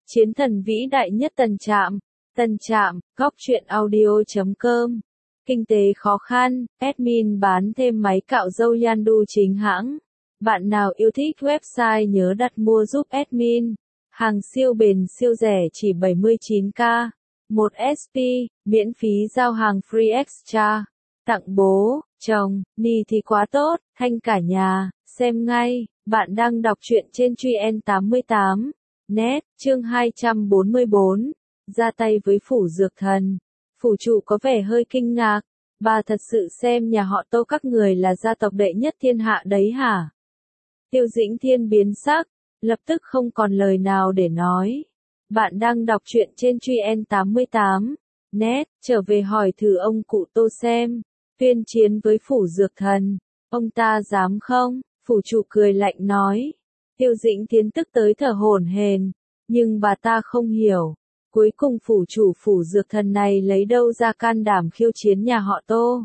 Chiến thần vĩ đại nhất Tân Trạm, góc truyện audio.com. Kinh tế khó khăn, admin bán thêm máy cạo râu Yandu chính hãng. Bạn nào yêu thích website nhớ đặt mua giúp admin. Hàng siêu bền siêu rẻ chỉ 79k. 1 SP, miễn phí giao hàng free extra. Tặng bố, chồng, ni thì quá tốt, thanh cả nhà, xem ngay. Bạn đang đọc truyện trên Truyện 88. Net, chương 244, ra tay với phủ dược thần. Phủ chủ có vẻ hơi kinh ngạc, bà thật sự xem nhà họ Tô các người là gia tộc đệ nhất thiên hạ đấy hả? Tiêu Dĩnh Thiên biến sắc, lập tức không còn lời nào để nói. Bạn đang đọc truyện trên Truyện 88. Net, trở về hỏi thử ông cụ Tô xem, tuyên chiến với phủ dược thần, ông ta dám không? Phủ chủ cười lạnh nói. Tiêu Dĩnh Thiến tức tới thở hổn hển, nhưng bà ta không hiểu, cuối cùng phủ chủ phủ dược thần này lấy đâu ra can đảm khiêu chiến nhà họ Tô.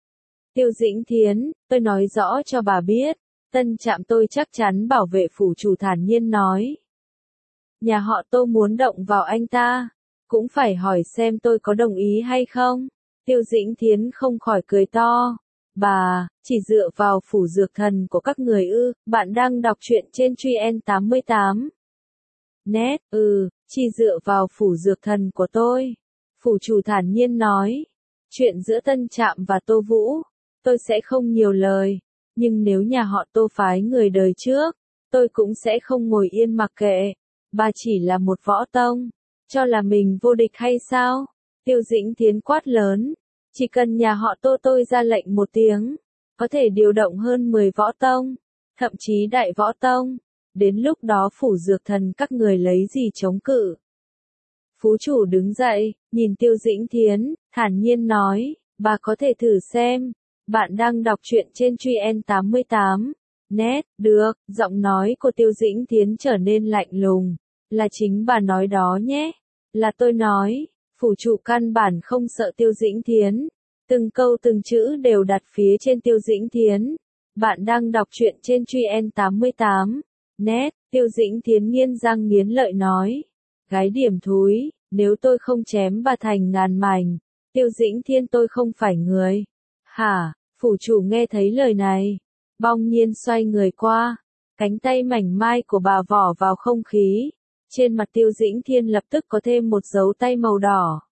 Tiêu Dĩnh Thiến, tôi nói rõ cho bà biết, Tân Trạm tôi chắc chắn bảo vệ phủ chủ thản nhiên nói. Nhà họ Tô muốn động vào anh ta, cũng phải hỏi xem tôi có đồng ý hay không. Tiêu Dĩnh Thiến không khỏi cười to. Bà, chỉ dựa vào phủ dược thần của các người ư? Bạn đang đọc truyện trên Truyện 88. Net, chỉ dựa vào phủ dược thần của tôi. Phủ chủ thản nhiên nói. Chuyện giữa Tân Trạm và Tô Vũ, tôi sẽ không nhiều lời. Nhưng nếu nhà họ Tô phái người đời trước, tôi cũng sẽ không ngồi yên mặc kệ. Bà chỉ là một võ tông, cho là mình vô địch hay sao? Tiêu Dĩnh Thiến quát lớn. Chỉ cần nhà họ Tô tôi ra lệnh một tiếng, có thể điều động hơn 10 võ tông, thậm chí đại võ tông. Đến lúc đó phủ dược thần các người lấy gì chống cự? Phú chủ đứng dậy, nhìn Tiêu Dĩnh Thiến, thản nhiên nói, bà có thể thử xem. Bạn đang đọc truyện trên Truyện 88. Net, được, giọng nói của Tiêu Dĩnh Thiến trở nên lạnh lùng. Là chính bà nói đó nhé. Là tôi nói. Phủ chủ căn bản không sợ Tiêu Dĩnh Thiến. Từng câu từng chữ đều đặt phía trên Tiêu Dĩnh Thiến. Bạn đang đọc truyện trên Truyện 88. Net, Tiêu Dĩnh Thiến nghiến răng nghiến lợi nói. Gái điểm thúi, nếu tôi không chém bà thành ngàn mảnh, Tiêu Dĩnh Thiên tôi không phải người. Hả? Phủ chủ nghe thấy lời này, bỗng nhiên xoay người qua, cánh tay mảnh mai của bà vỏ vào không khí. Trên mặt Tiêu Dĩnh Thiên lập tức có thêm một dấu tay màu đỏ.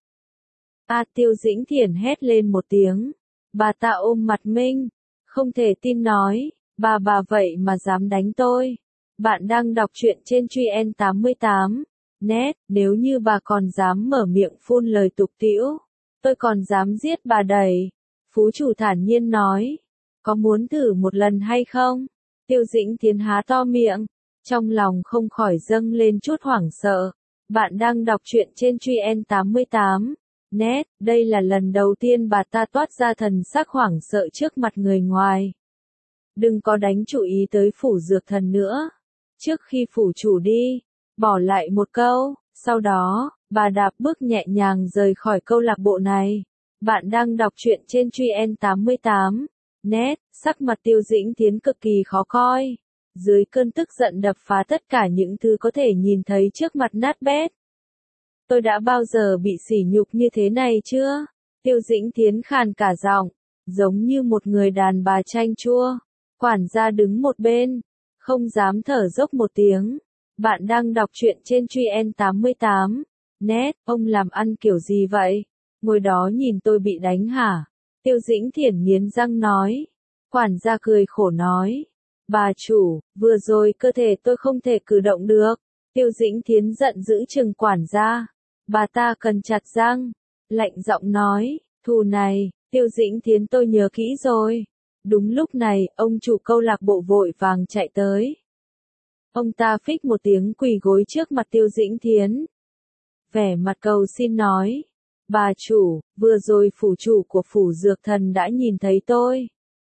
Tiêu Dĩnh Thiển hét lên một tiếng. Bà ta ôm mặt Minh, không thể tin nói, bà vậy mà dám đánh tôi. Bạn đang đọc truyện trên Truyện 88. Net, nếu như bà còn dám mở miệng phun lời tục tĩu, tôi còn dám giết bà đầy. Phú chủ thản nhiên nói, có muốn thử một lần hay không? Tiêu Dĩnh Thiến há to miệng, trong lòng không khỏi dâng lên chút hoảng sợ. Bạn đang đọc truyện trên Truyện 88. Net, đây là lần đầu tiên bà ta toát ra thần sắc hoảng sợ trước mặt người ngoài. Đừng có đánh chú ý tới phủ dược thần nữa. Trước khi phủ chủ đi, bỏ lại một câu, sau đó, bà đạp bước nhẹ nhàng rời khỏi câu lạc bộ này. Bạn đang đọc truyện trên Truyện 88. Net, sắc mặt Tiêu Dĩnh Thiến cực kỳ khó coi. Dưới cơn tức giận đập phá tất cả những thứ có thể nhìn thấy trước mặt nát bét. Tôi đã bao giờ bị sỉ nhục như thế này chưa? Tiêu Dĩnh Thiến khàn cả giọng, giống như một người đàn bà chanh chua. Quản gia đứng một bên, không dám thở dốc một tiếng. Bạn đang đọc truyện trên Truyện 88. Net, ông làm ăn kiểu gì vậy? Ngồi đó nhìn tôi bị đánh hả? Tiêu Dĩnh Thiển nghiến răng nói. Quản gia cười khổ nói. Bà chủ, vừa rồi cơ thể tôi không thể cử động được. Tiêu Dĩnh Thiến giận dữ trừng quản gia. Bà ta cần chặt răng, lạnh giọng nói, thù này, Tiêu Dĩnh Thiến tôi nhớ kỹ rồi. Đúng lúc này, ông chủ câu lạc bộ vội vàng chạy tới. Ông ta phích một tiếng quỳ gối trước mặt Tiêu Dĩnh Thiến. Vẻ mặt cầu xin nói, bà chủ, vừa rồi phủ chủ của phủ dược thần đã nhìn thấy tôi.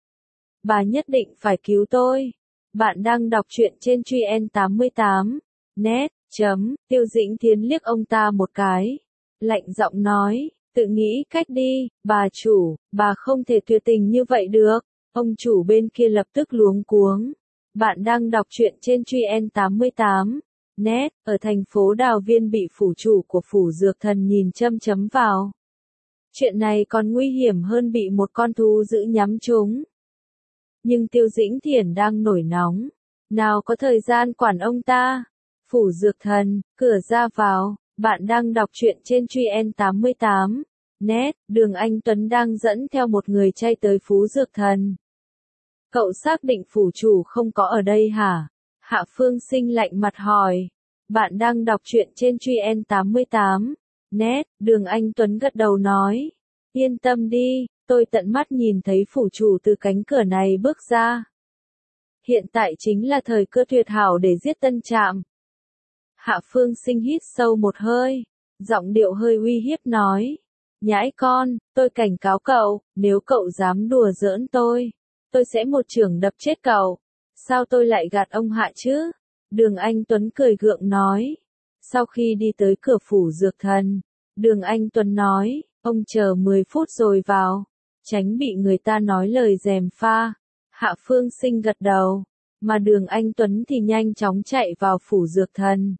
Bà nhất định phải cứu tôi. Bạn đang đọc truyện trên Truyện 88. Net, Tiêu Dĩnh Thiến liếc ông ta một cái. Lạnh giọng nói, tự nghĩ cách đi, bà chủ, bà không thể tuyệt tình như vậy được. Ông chủ bên kia lập tức luống cuống. Bạn đang đọc truyện trên Truyện 88. net, ở thành phố Đào Viên bị phủ chủ của phủ dược thần nhìn châm chấm vào. Chuyện này còn nguy hiểm hơn bị một con thú dữ nhắm trúng. Nhưng Tiêu Dĩnh Thiển đang nổi nóng, nào có thời gian quản ông ta. Phủ dược thần, cửa ra vào, bạn đang đọc truyện trên Truyen 88. Net, Đường Anh Tuấn đang dẫn theo một người chay tới Phú Dược Thần. Cậu xác định phủ chủ không có ở đây hả? Hạ Phương Sinh lạnh mặt hỏi. Bạn đang đọc truyện trên Truyen 88. Net, Đường Anh Tuấn gật đầu nói. Yên tâm đi, tôi tận mắt nhìn thấy phủ chủ từ cánh cửa này bước ra. Hiện tại chính là thời cơ tuyệt hảo để giết Tân Trạm. Hạ Phương Sinh hít sâu một hơi, giọng điệu hơi uy hiếp nói. Nhãi con, tôi cảnh cáo cậu, nếu cậu dám đùa giỡn tôi sẽ một chưởng đập chết cậu. Sao tôi lại gạt ông Hạ chứ? Đường Anh Tuấn cười gượng nói. Sau khi đi tới cửa phủ dược thần, Đường Anh Tuấn nói, ông chờ 10 phút rồi vào, tránh bị người ta nói lời gièm pha. Hạ Phương Sinh gật đầu, mà Đường Anh Tuấn thì nhanh chóng chạy vào phủ dược thần.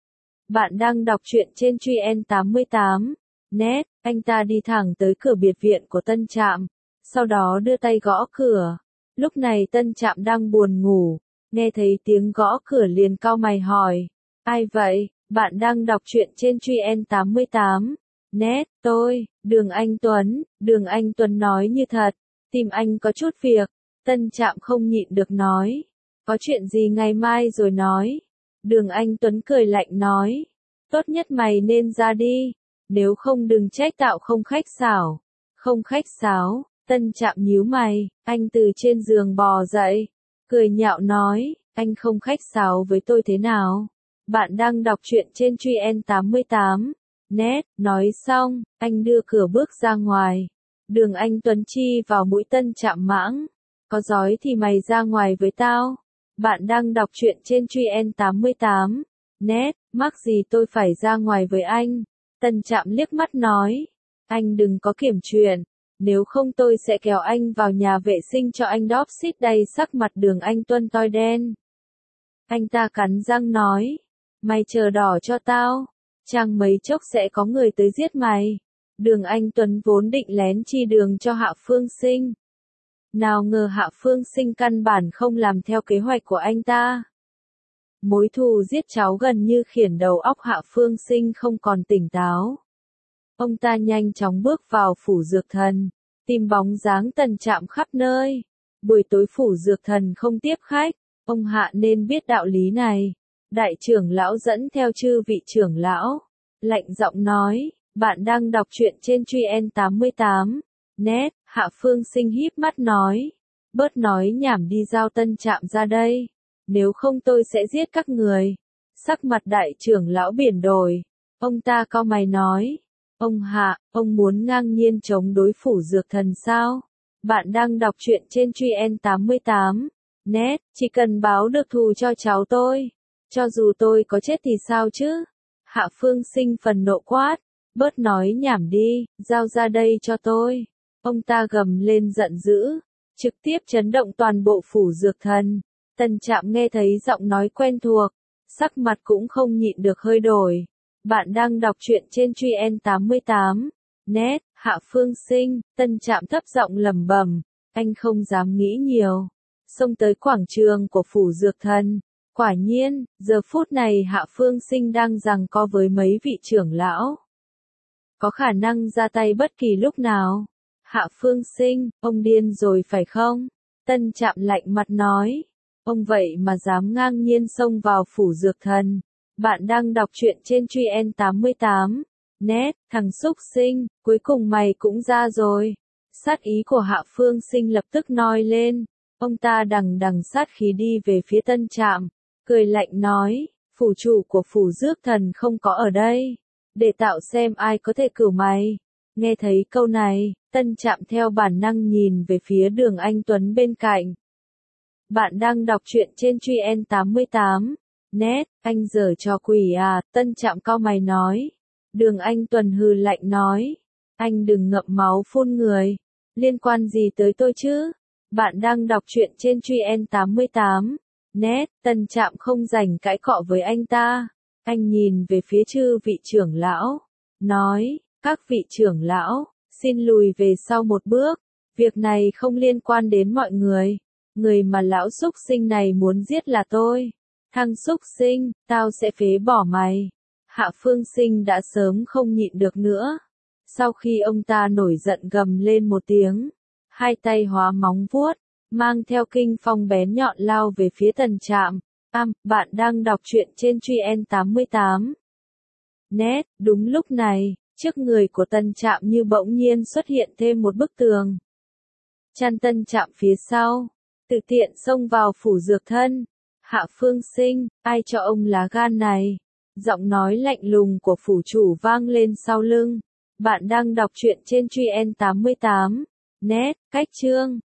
Bạn đang đọc truyện trên Truyen 88. Net, anh ta đi thẳng tới cửa biệt viện của Tân Trạm, sau đó đưa tay gõ cửa. Lúc này Tân Trạm đang buồn ngủ, nghe thấy tiếng gõ cửa liền cau mày hỏi. Ai vậy? Bạn đang đọc truyện trên Truyen 88. Net, tôi, Đường Anh Tuấn. Đường Anh Tuấn nói như thật, tìm anh có chút việc. Tân Trạm không nhịn được nói. Có chuyện gì ngày mai rồi nói. Đường Anh Tuấn cười lạnh nói. Tốt nhất mày nên ra đi, nếu không đừng trách tạo không khách sáo. Không khách sáo, Tân Trạm nhíu mày, anh từ trên giường bò dậy, cười nhạo nói, anh không khách sáo với tôi thế nào? Bạn đang đọc truyện trên Truyen 88. Net, nói xong, anh đưa cửa bước ra ngoài. Đường Anh Tuấn chi vào mũi Tân Trạm mãng. Có giói thì mày ra ngoài với tao. Bạn đang đọc truyện trên Truyen 88. Net, mắc gì tôi phải ra ngoài với anh? Tân Trạm liếc mắt nói. Anh đừng có kiểm chuyện, nếu không tôi sẽ kéo anh vào nhà vệ sinh cho anh đóp xít đầy. Sắc mặt Đường Anh Tuấn toi đen. Anh ta cắn răng nói. Mày chờ đỏ cho tao, chẳng mấy chốc sẽ có người tới giết mày. Đường Anh Tuấn vốn định lén chi đường cho Hạ Phương Sinh. Nào ngờ Hạ Phương Sinh căn bản không làm theo kế hoạch của anh ta. Mối thù giết cháu gần như khiển đầu óc Hạ Phương Sinh không còn tỉnh táo. Ông ta nhanh chóng bước vào phủ dược thần, tìm bóng dáng Tân Trạm khắp nơi. Buổi tối phủ dược thần không tiếp khách, ông Hạ nên biết đạo lý này. Đại trưởng lão dẫn theo chư vị trưởng lão, lạnh giọng nói, bạn đang đọc truyện trên Truyen 88. Net, Hạ Phương Sinh híp mắt nói, bớt nói nhảm đi, giao Tân Trạm ra đây, nếu không tôi sẽ giết các người. Sắc mặt đại trưởng lão biển đổi, ông ta cau mày nói, ông Hạ, ông muốn ngang nhiên chống đối phủ dược thần sao? Bạn đang đọc truyện trên Truyen 88. Net, chỉ cần báo được thù cho cháu tôi, cho dù tôi có chết thì sao chứ? Hạ Phương Sinh phần nộ quát, bớt nói nhảm đi, giao ra đây cho tôi. Ông ta gầm lên giận dữ, trực tiếp chấn động toàn bộ phủ dược thần. Tân Trạm nghe thấy giọng nói quen thuộc, sắc mặt cũng không nhịn được hơi đổi. Bạn đang đọc truyện trên Truyen 88. Net, Hạ Phương Sinh. Tân Trạm thấp giọng lẩm bẩm, anh không dám nghĩ nhiều, xông tới quảng trường của phủ dược thần. Quả nhiên, giờ phút này Hạ Phương Sinh đang giằng co với mấy vị trưởng lão, có khả năng ra tay bất kỳ lúc nào. Hạ Phương Sinh, ông điên rồi phải không? Tân Trạm lạnh mặt nói. Ông vậy mà dám ngang nhiên xông vào phủ dược thần. Bạn đang đọc truyện trên Truyen 88. Net, thằng xúc sinh, cuối cùng mày cũng ra rồi. Sát ý của Hạ Phương Sinh lập tức noi lên. Ông ta đằng đằng sát khí đi về phía Tân Trạm, cười lạnh nói, phủ chủ của phủ dược thần không có ở đây, để tạo xem ai có thể cửu mày. Nghe thấy câu này, Tân Trạm theo bản năng nhìn về phía Đường Anh Tuấn bên cạnh. Bạn đang đọc truyện trên Truyen 88. Net, anh giở trò quỷ à? Tân Trạm cau mày nói. Đường Anh Tuấn hừ lạnh nói, anh đừng ngậm máu phun người, liên quan gì tới tôi chứ? Bạn đang đọc truyện trên Truyen 88. Nét, Tân Trạm không rảnh cãi cọ với anh ta. Anh nhìn về phía chư vị trưởng lão, nói, các vị trưởng lão, xin lùi về sau một bước, việc này không liên quan đến mọi người. Người mà lão súc sinh này muốn giết là tôi. Thằng súc sinh, tao sẽ phế bỏ mày. Hạ Phương Sinh đã sớm không nhịn được nữa. Sau khi ông ta nổi giận gầm lên một tiếng, hai tay hóa móng vuốt, mang theo kinh phong bén nhọn lao về phía Tần Trạm. Bạn đang đọc truyện trên Truyện 88. Nét, đúng lúc này, trước người của Tần Trạm như bỗng nhiên xuất hiện thêm một bức tường. Chăn Tần Trạm phía sau, tự tiện xông vào phủ dược thân. Hạ Phương Sinh, ai cho ông lá gan này? Giọng nói lạnh lùng của phủ chủ vang lên sau lưng. Bạn đang đọc truyện trên Truyện 88. Nét, cách chương.